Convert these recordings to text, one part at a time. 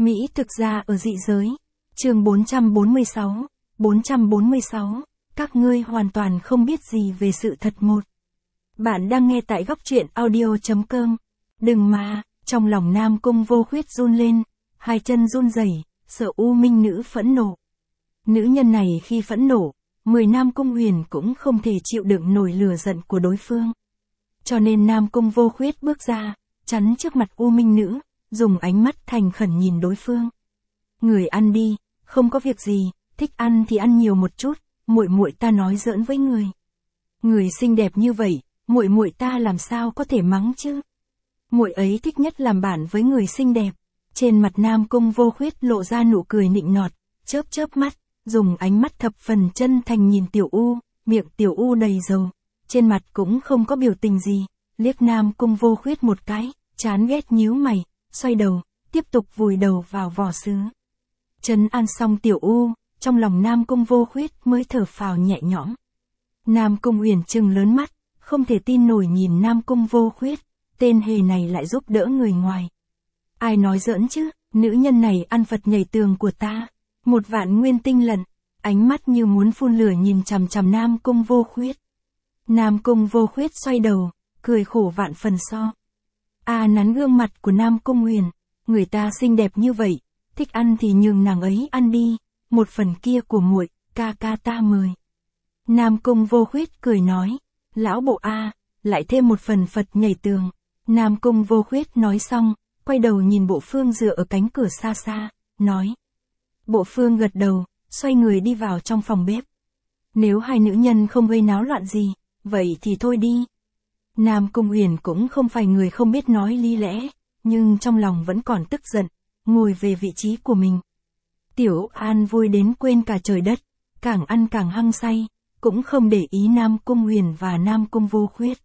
Mỹ thực ra ở dị giới. Chương 446, các ngươi hoàn toàn không biết gì về sự thật một. Bạn đang nghe tại góc truyện audio.com. Đừng mà, trong lòng Nam Cung Vô Khuyết run lên, hai chân run rẩy, sợ U Minh Nữ phẫn nộ. Nữ nhân này khi phẫn nộ, 10 Nam Cung Huyền cũng không thể chịu đựng nổi lửa giận của đối phương. Cho nên Nam Cung Vô Khuyết bước ra, chắn trước mặt U Minh Nữ, dùng ánh mắt thành khẩn nhìn đối phương. Người ăn đi, không có việc gì, thích ăn thì ăn nhiều một chút, muội muội ta nói giỡn với người. Người xinh đẹp như vậy, muội muội ta làm sao có thể mắng chứ? Muội ấy thích nhất làm bạn với người xinh đẹp. Trên mặt Nam Cung Vô Khuyết lộ ra nụ cười nịnh nọt, chớp chớp mắt, dùng ánh mắt thập phần chân thành nhìn Tiểu U, miệng Tiểu U đầy dầu, trên mặt cũng không có biểu tình gì, liếc Nam Cung Vô Khuyết một cái, chán ghét nhíu mày, xoay đầu, tiếp tục vùi đầu vào vỏ sứ. Trấn an xong Tiểu U, trong lòng Nam Cung Vô Khuyết mới thở phào nhẹ nhõm. Nam Cung Huyền trừng lớn mắt, không thể tin nổi nhìn Nam Cung Vô Khuyết, tên hề này lại giúp đỡ người ngoài. Ai nói giỡn chứ, nữ nhân này ăn Phật nhảy tường của ta, 1.000 nguyên tinh lận, ánh mắt như muốn phun lửa nhìn chằm chằm Nam Cung Vô Khuyết. Nam Cung Vô Khuyết xoay đầu, cười khổ vạn phần so. Nắn gương mặt của Nam Cung Huyền, người ta xinh đẹp như vậy, thích ăn thì nhường nàng ấy ăn đi, một phần kia của muội, ca ca ta mời. Nam Cung Vô Khuyết cười nói, lão bộ lại thêm một phần Phật nhảy tường. Nam Cung Vô Khuyết nói xong, quay đầu nhìn Bộ Phương dựa ở cánh cửa xa xa, nói. Bộ Phương gật đầu, xoay người đi vào trong phòng bếp. Nếu hai nữ nhân không gây náo loạn gì, vậy thì thôi đi. Nam Cung Huyền cũng không phải người không biết nói lý lẽ, nhưng trong lòng vẫn còn tức giận, ngồi về vị trí của mình. Tiểu An vui đến quên cả trời đất, càng ăn càng hăng say, cũng không để ý Nam Cung Huyền và Nam Cung Vô Khuyết.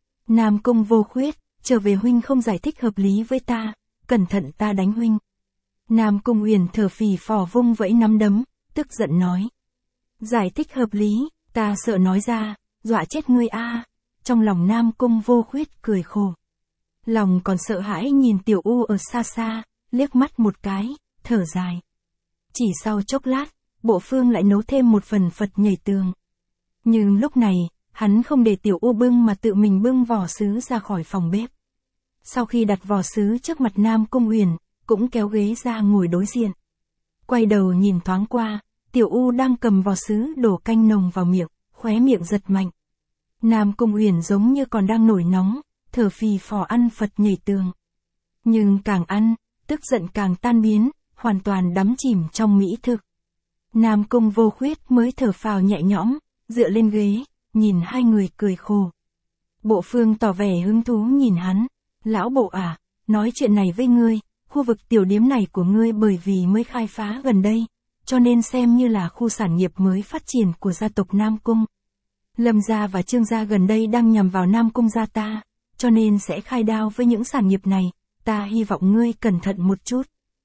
Nam Cung Vô Khuyết, trở về huynh không giải thích hợp lý với ta, cẩn thận ta đánh huynh. Nam Cung Huyền thở phì phò vung vẫy nắm đấm, tức giận nói. Giải thích hợp lý, ta sợ nói ra, dọa chết ngươi Trong lòng Nam Cung Vô Khuyết cười khổ. Lòng còn sợ hãi nhìn Tiểu U ở xa xa, liếc mắt một cái, thở dài. Chỉ sau chốc lát, Bộ Phương lại nấu thêm một phần Phật nhảy tường. Nhưng lúc này, hắn không để Tiểu U bưng mà tự mình bưng vỏ sứ ra khỏi phòng bếp. Sau khi đặt vỏ sứ trước mặt Nam Cung Huyền, cũng kéo ghế ra ngồi đối diện. Quay đầu nhìn thoáng qua, Tiểu U đang cầm vỏ sứ đổ canh nồng vào miệng, khóe miệng giật mạnh. Nam Cung Huyền giống như còn đang nổi nóng, thở phì phò ăn Phật nhảy tường. Nhưng càng ăn, tức giận càng tan biến, hoàn toàn đắm chìm trong mỹ thực. Nam Cung Vô Khuyết mới thở phào nhẹ nhõm, dựa lên ghế, nhìn hai người cười khổ. Bộ Phương tỏ vẻ hứng thú nhìn hắn, lão bộ nói chuyện này với ngươi, khu vực tiểu điếm này của ngươi bởi vì mới khai phá gần đây, cho nên xem như là khu sản nghiệp mới phát triển của gia tộc Nam Cung. Lâm gia và Trương gia gần đây đang nhằm vào Nam Cung gia ta, cho nên sẽ khai đao với những sản nghiệp này, ta hy vọng ngươi cẩn thận một chút.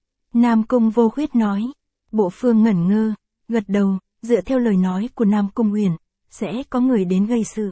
Nam Cung Vô Khuyết nói. Bộ Phương ngẩn ngơ, gật đầu, dựa theo lời nói của Nam Cung Huyền, sẽ có người đến gây sự.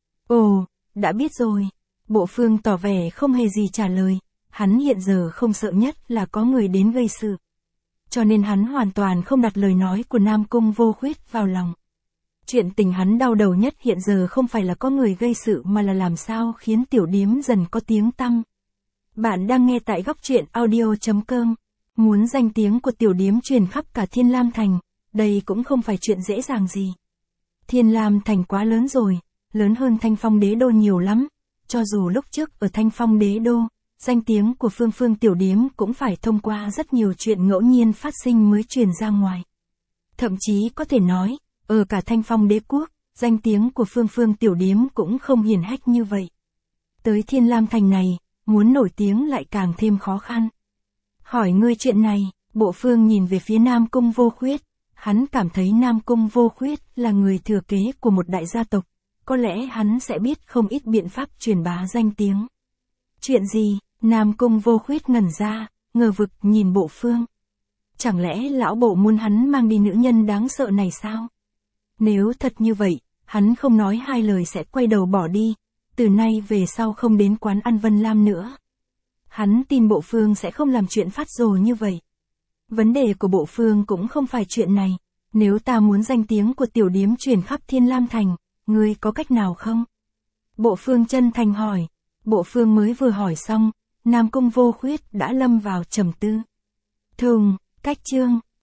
Ồ, đã biết rồi. Bộ Phương tỏ vẻ không hề gì trả lời, hắn hiện giờ không sợ nhất là có người đến gây sự. Cho nên hắn hoàn toàn không đặt lời nói của Nam Cung Vô Khuyết vào lòng. Chuyện tình hắn đau đầu nhất hiện giờ không phải là có người gây sự mà là làm sao khiến tiểu điếm dần có tiếng tăm. Bạn đang nghe tại góc truyện audio.com. Muốn danh tiếng của tiểu điếm truyền khắp cả Thiên Lam Thành, đây cũng không phải chuyện dễ dàng gì. Thiên Lam Thành quá lớn rồi, lớn hơn Thanh Phong Đế Đô nhiều lắm. Cho dù lúc trước ở Thanh Phong Đế Đô, danh tiếng của Phương Phương tiểu điếm cũng phải thông qua rất nhiều chuyện ngẫu nhiên phát sinh mới truyền ra ngoài. Thậm chí có thể nói, ở cả Thanh Phong Đế Quốc, danh tiếng của Phương Phương tiểu điếm cũng không hiển hách như vậy. Tới Thiên Lam Thành này, muốn nổi tiếng lại càng thêm khó khăn. Hỏi ngươi chuyện này, Bộ Phương nhìn về phía Nam Cung Vô Khuyết, hắn cảm thấy Nam Cung Vô Khuyết là người thừa kế của một đại gia tộc, có lẽ hắn sẽ biết không ít biện pháp truyền bá danh tiếng. Chuyện gì? Nam Cung Vô Khuyết ngẩn ra, ngờ vực nhìn Bộ Phương. Chẳng lẽ lão bộ muốn hắn mang đi nữ nhân đáng sợ này sao? Nếu thật như vậy, hắn không nói hai lời sẽ quay đầu bỏ đi, từ nay về sau không đến quán ăn Vân Lam nữa. Hắn tin Bộ Phương sẽ không làm chuyện phát rồ như vậy. Vấn đề của Bộ Phương cũng không phải chuyện này. Nếu ta muốn danh tiếng của tiểu điếm truyền khắp Thiên Lam Thành, ngươi có cách nào không? Bộ Phương chân thành hỏi. Bộ Phương mới vừa hỏi xong, Nam Cung Vô Khuyết đã lâm vào trầm tư. Thùng, cách chương.